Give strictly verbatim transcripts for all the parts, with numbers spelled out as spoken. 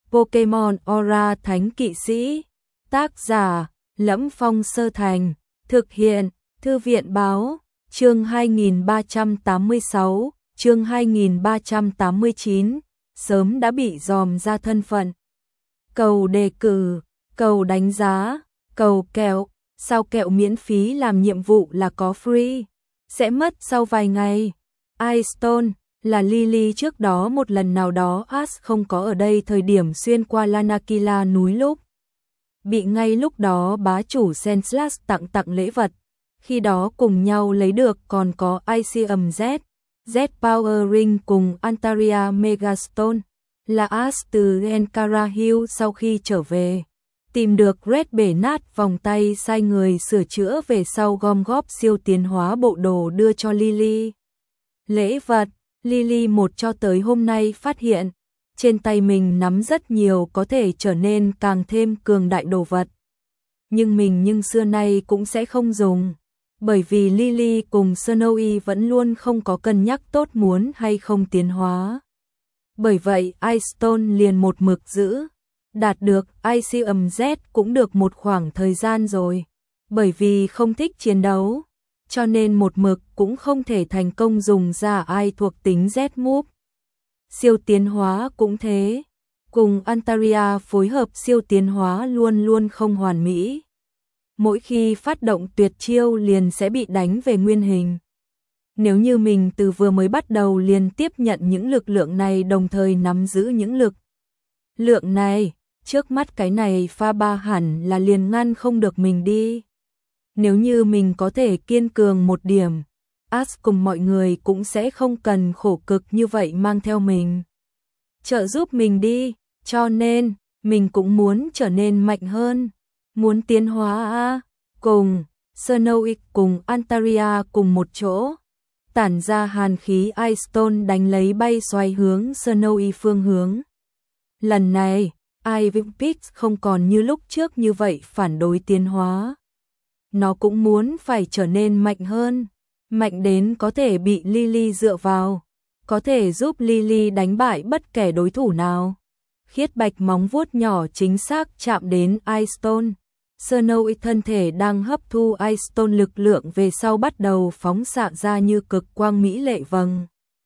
Pokemon Aura Thánh Kỵ Sĩ. Tác giả: Lẫm Phong Sơ Thành. Thực hiện: Thư viện báo. Chương hai nghìn ba trăm tám mươi sáu, chương hai nghìn ba trăm tám mươi chín, sớm đã bị dòm ra thân phận. Cầu đề cử, cầu đánh giá, cầu kẹo, sao kẹo miễn phí làm nhiệm vụ là có free, sẽ mất sau vài ngày. Ice-Stone là Lily trước đó một lần nào đó Ash không có ở đây thời điểm xuyên qua Lanakila núi lúc. Bị ngay lúc đó bá chủ Senslash tặng tặng lễ vật. Khi đó cùng nhau lấy được còn có Icium Z, Z Power Ring cùng Antaria Megastone, là Ash từ Ankara Hill sau khi trở về. Tìm được Red bể nát vòng tay sai người sửa chữa về sau gom góp siêu tiến hóa bộ đồ đưa cho Lily. Lễ vật, Lily một cho tới hôm nay phát hiện, trên tay mình nắm rất nhiều có thể trở nên càng thêm cường đại đồ vật. Nhưng mình nhưng xưa nay cũng sẽ không dùng. Bởi vì Lily cùng Snowy vẫn luôn không có cân nhắc tốt muốn hay không tiến hóa. Bởi vậy Ice-Stone liền một mực giữ. Đạt được Icium Z cũng được một khoảng thời gian rồi. Bởi vì không thích chiến đấu, cho nên một mực cũng không thể thành công dùng ra ai thuộc tính Z move. Siêu tiến hóa cũng thế. Cùng Antaria phối hợp siêu tiến hóa luôn luôn không hoàn mỹ. Mỗi khi phát động tuyệt chiêu liền sẽ bị đánh về nguyên hình. Nếu như mình từ vừa mới bắt đầu liền tiếp nhận những lực lượng này đồng thời nắm giữ những lực lượng này, trước mắt cái này pha ba hẳn là liền ngăn không được mình đi. Nếu như mình có thể kiên cường một điểm, Ash cùng mọi người cũng sẽ không cần khổ cực như vậy mang theo mình. Trợ giúp mình đi, cho nên, mình cũng muốn trở nên mạnh hơn. Muốn tiến hóa a, cùng Snowy cùng Antaria cùng một chỗ, tản ra hàn khí Ice-Stone đánh lấy bay xoay hướng Snowy phương hướng. Lần này, Ivy Peaks không còn như lúc trước như vậy phản đối tiến hóa. Nó cũng muốn phải trở nên mạnh hơn, mạnh đến có thể bị Lily dựa vào, có thể giúp Lily đánh bại bất kể đối thủ nào. Khiết bạch móng vuốt nhỏ chính xác chạm đến Ice-Stone. Snowy thân thể đang hấp thu Ice-Stone lực lượng về sau bắt đầu phóng xạ ra như cực quang mỹ lệ vầng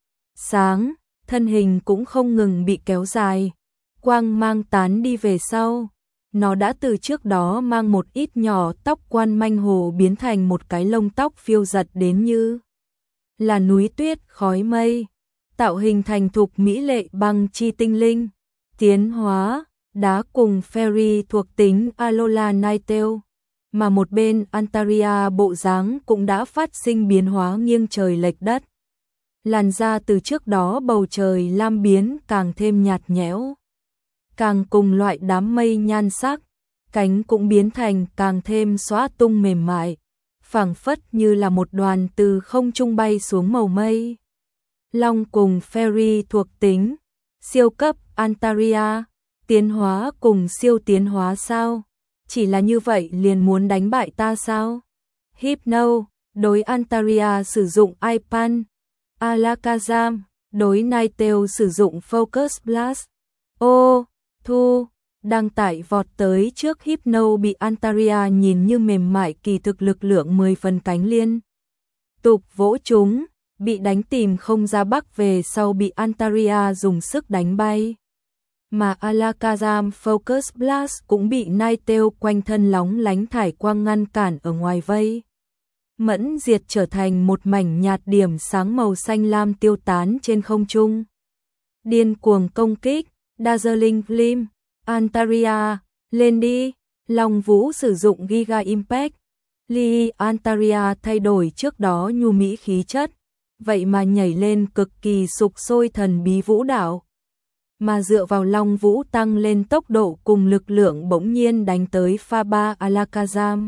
sáng, thân hình cũng không ngừng bị kéo dài. Quang mang tán đi về sau, nó đã từ trước đó mang một ít nhỏ tóc quan manh hồ biến thành một cái lông tóc phiêu giật đến như là núi tuyết khói mây, tạo hình thành thục mỹ lệ băng chi tinh linh. Tiến hóa đá cùng Fairy thuộc tính Alola Ninetale, mà một bên Antaria bộ dáng cũng đã phát sinh biến hóa nghiêng trời lệch đất. Làn da từ trước đó bầu trời lam biến càng thêm nhạt nhẽo, càng cùng loại đám mây nhan sắc, cánh cũng biến thành càng thêm xõa tung mềm mại, phảng phất như là một đoàn từ không trung bay xuống màu mây. Long cùng Fairy thuộc tính siêu cấp Antaria, tiến hóa cùng siêu tiến hóa sao? Chỉ là như vậy liền muốn đánh bại ta sao? Hypno, đối Antaria sử dụng Ipan. Alakazam, đối Ninetale sử dụng Focus Blast. Ô, Thu, đang tải vọt tới trước Hypno bị Antaria nhìn như mềm mại kỳ thực lực lượng mười phần cánh liên tục vỗ chúng, bị đánh tìm không ra bắc về sau bị Antaria dùng sức đánh bay. Mà Alakazam Focus Blast cũng bị Ninetale quanh thân lóng lánh thải quang ngăn cản ở ngoài vây. Mẫn diệt trở thành một mảnh nhạt điểm sáng màu xanh lam tiêu tán trên không trung. Điên cuồng công kích, Dazzling Gleam, Antaria, lên đi, Long Vũ sử dụng Giga Impact. Lee Antaria thay đổi trước đó nhu mỹ khí chất, vậy mà nhảy lên cực kỳ sục sôi thần bí vũ đạo. Mà dựa vào Long Vũ tăng lên tốc độ cùng lực lượng bỗng nhiên đánh tới pha ba Alakazam.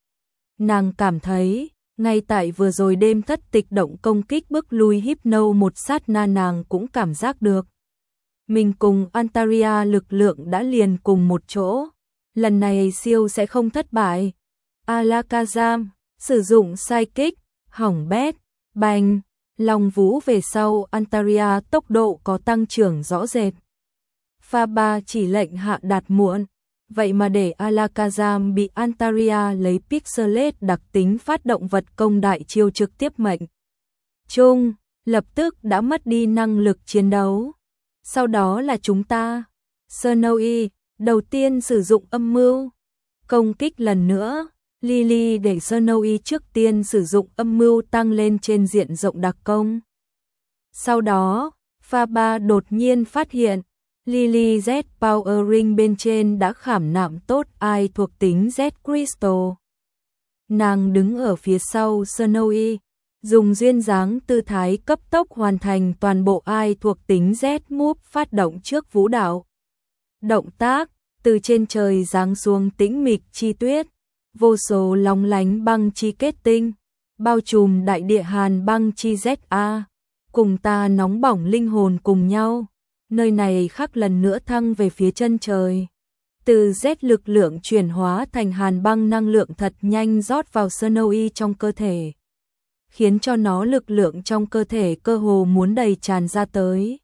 Nàng cảm thấy, ngay tại vừa rồi đêm thất tịch động công kích bức lui Hypno một sát na nàng cũng cảm giác được. Mình cùng Antaria lực lượng đã liền cùng một chỗ, lần này siêu sẽ không thất bại. Alakazam, sử dụng Psychic, hỏng bét, bành, Long Vũ về sau Antaria tốc độ có tăng trưởng rõ rệt. Pha Ba chỉ lệnh hạ đạt muộn, vậy mà để Alakazam bị Antaria lấy Pixelate đặc tính phát động vật công đại chiêu trực tiếp mệnh chung, lập tức đã mất đi năng lực chiến đấu. Sau đó là chúng ta. Snowy đầu tiên sử dụng âm mưu công kích lần nữa. Lily để Snowy trước tiên sử dụng âm mưu tăng lên trên diện rộng đặc công. Sau đó, Pha Ba đột nhiên phát hiện Lily Z Power Ring bên trên đã khảm nạm tốt ai thuộc tính Z Crystal. Nàng đứng ở phía sau Snowy, dùng duyên dáng tư thái cấp tốc hoàn thành toàn bộ ai thuộc tính Z Move phát động trước vũ đạo. Động tác, từ trên trời giáng xuống tĩnh mịch chi tuyết, vô số lóng lánh băng chi kết tinh, bao trùm đại địa hàn băng chi Z A, cùng ta nóng bỏng linh hồn cùng nhau. Nơi này khắc lần nữa thăng về phía chân trời. Từ Z lực lượng chuyển hóa thành hàn băng năng lượng thật nhanh rót vào Snowy trong cơ thể, khiến cho nó lực lượng trong cơ thể cơ hồ muốn đầy tràn ra tới.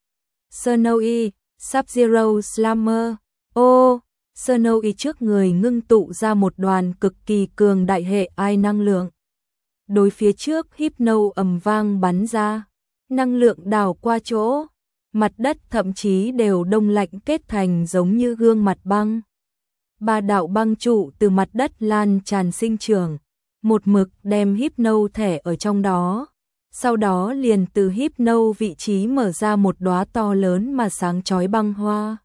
Snowy, Sub-Zero Slammer. Ô, Snowy trước người ngưng tụ ra một đoàn cực kỳ cường đại hệ ai năng lượng. Đối phía trước Hypno ầm vang bắn ra, năng lượng đảo qua chỗ, mặt đất thậm chí đều đông lạnh kết thành giống như gương mặt băng. Ba đạo băng trụ từ mặt đất lan tràn sinh trưởng, một mực đem Hypno thẻ ở trong đó. Sau đó liền từ Hypno vị trí mở ra một đóa to lớn mà sáng chói băng hoa,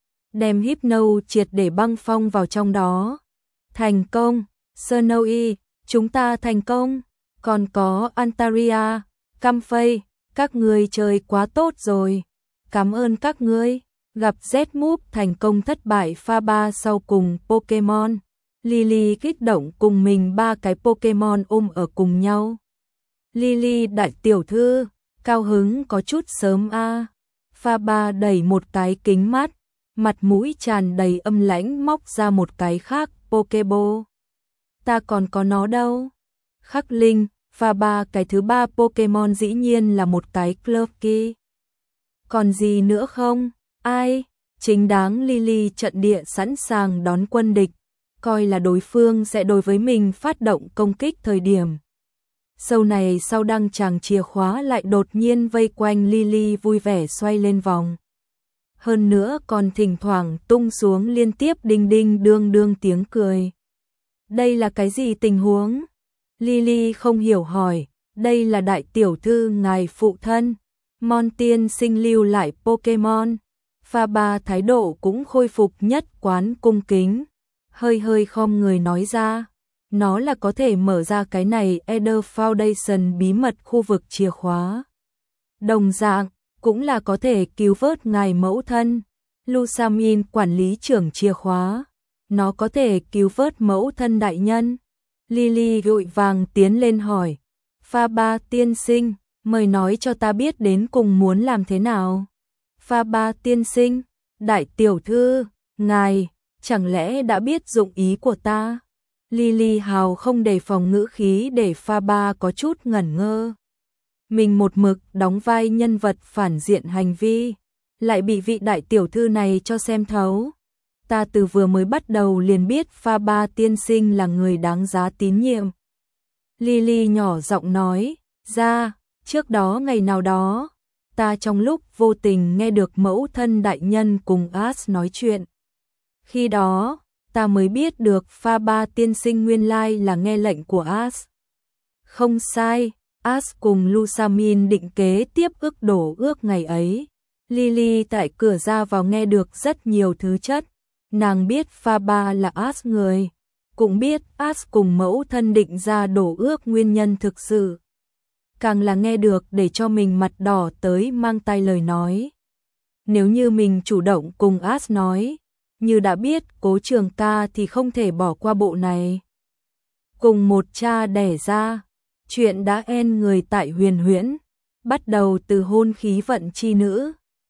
đem Hypno triệt để băng phong vào trong đó. Thành công, Snowy, chúng ta thành công. Còn có Antaria, Camphey, các ngươi chơi quá tốt rồi. Cảm ơn các ngươi. Gặp Z Move thành công thất bại pha ba sau cùng Pokemon. Lily kích động cùng mình ba cái Pokemon ôm ở cùng nhau. Lily đại tiểu thư, cao hứng có chút sớm a. À. Pha ba đẩy một cái kính mắt, mặt mũi tràn đầy âm lãnh móc ra một cái khác Pokeball. Ta còn có nó đâu. Khắc Linh, pha ba cái thứ ba Pokemon dĩ nhiên là một cái Klefki. Còn gì nữa không? Ai? Chính đáng Lily trận địa sẵn sàng đón quân địch, coi là đối phương sẽ đối với mình phát động công kích thời điểm. Sau này sau đăng tràng chìa khóa lại đột nhiên vây quanh Lily vui vẻ xoay lên vòng. Hơn nữa còn thỉnh thoảng tung xuống liên tiếp đinh đinh đương đương tiếng cười. Đây là cái gì tình huống? Lily không hiểu hỏi. Đây là đại tiểu thư ngài phụ thân Mon tiên sinh lưu lại Pokemon. Pha ba thái độ cũng khôi phục nhất quán cung kính, hơi hơi khom người nói ra. Nó là có thể mở ra cái này Eder Foundation bí mật khu vực chìa khóa. Đồng dạng, cũng là có thể cứu vớt ngài mẫu thân, Lusamin quản lý trưởng chìa khóa. Nó có thể cứu vớt mẫu thân đại nhân. Lily vội vàng tiến lên hỏi. Pha ba tiên sinh, mời nói cho ta biết đến cùng muốn làm thế nào. Pha ba tiên sinh, đại tiểu thư, ngài, chẳng lẽ đã biết dụng ý của ta? Lily hào không đề phòng ngữ khí để pha ba có chút ngẩn ngơ. Mình một mực đóng vai nhân vật phản diện hành vi, lại bị vị đại tiểu thư này cho xem thấu. Ta từ vừa mới bắt đầu liền biết pha ba tiên sinh là người đáng giá tín nhiệm. Lily nhỏ giọng nói, ra, trước đó ngày nào đó, ta trong lúc vô tình nghe được mẫu thân đại nhân cùng Ash nói chuyện. Khi đó, ta mới biết được pha ba tiên sinh nguyên lai là nghe lệnh của Ash. Không sai, Ash cùng Lusamin định kế tiếp ước đổ ước ngày ấy. Lily tại cửa ra vào nghe được rất nhiều thứ chất. Nàng biết pha ba là Ash người, cũng biết Ash cùng mẫu thân định ra đổ ước nguyên nhân thực sự. Càng là nghe được để cho mình mặt đỏ tới mang tai lời nói. Nếu như mình chủ động cùng Ash nói, như đã biết Cố Trường Ca thì không thể bỏ qua bộ này. Cùng một cha đẻ ra, chuyện đã en người tại Huyền Huyễn, bắt đầu từ hôn khí vận chi nữ,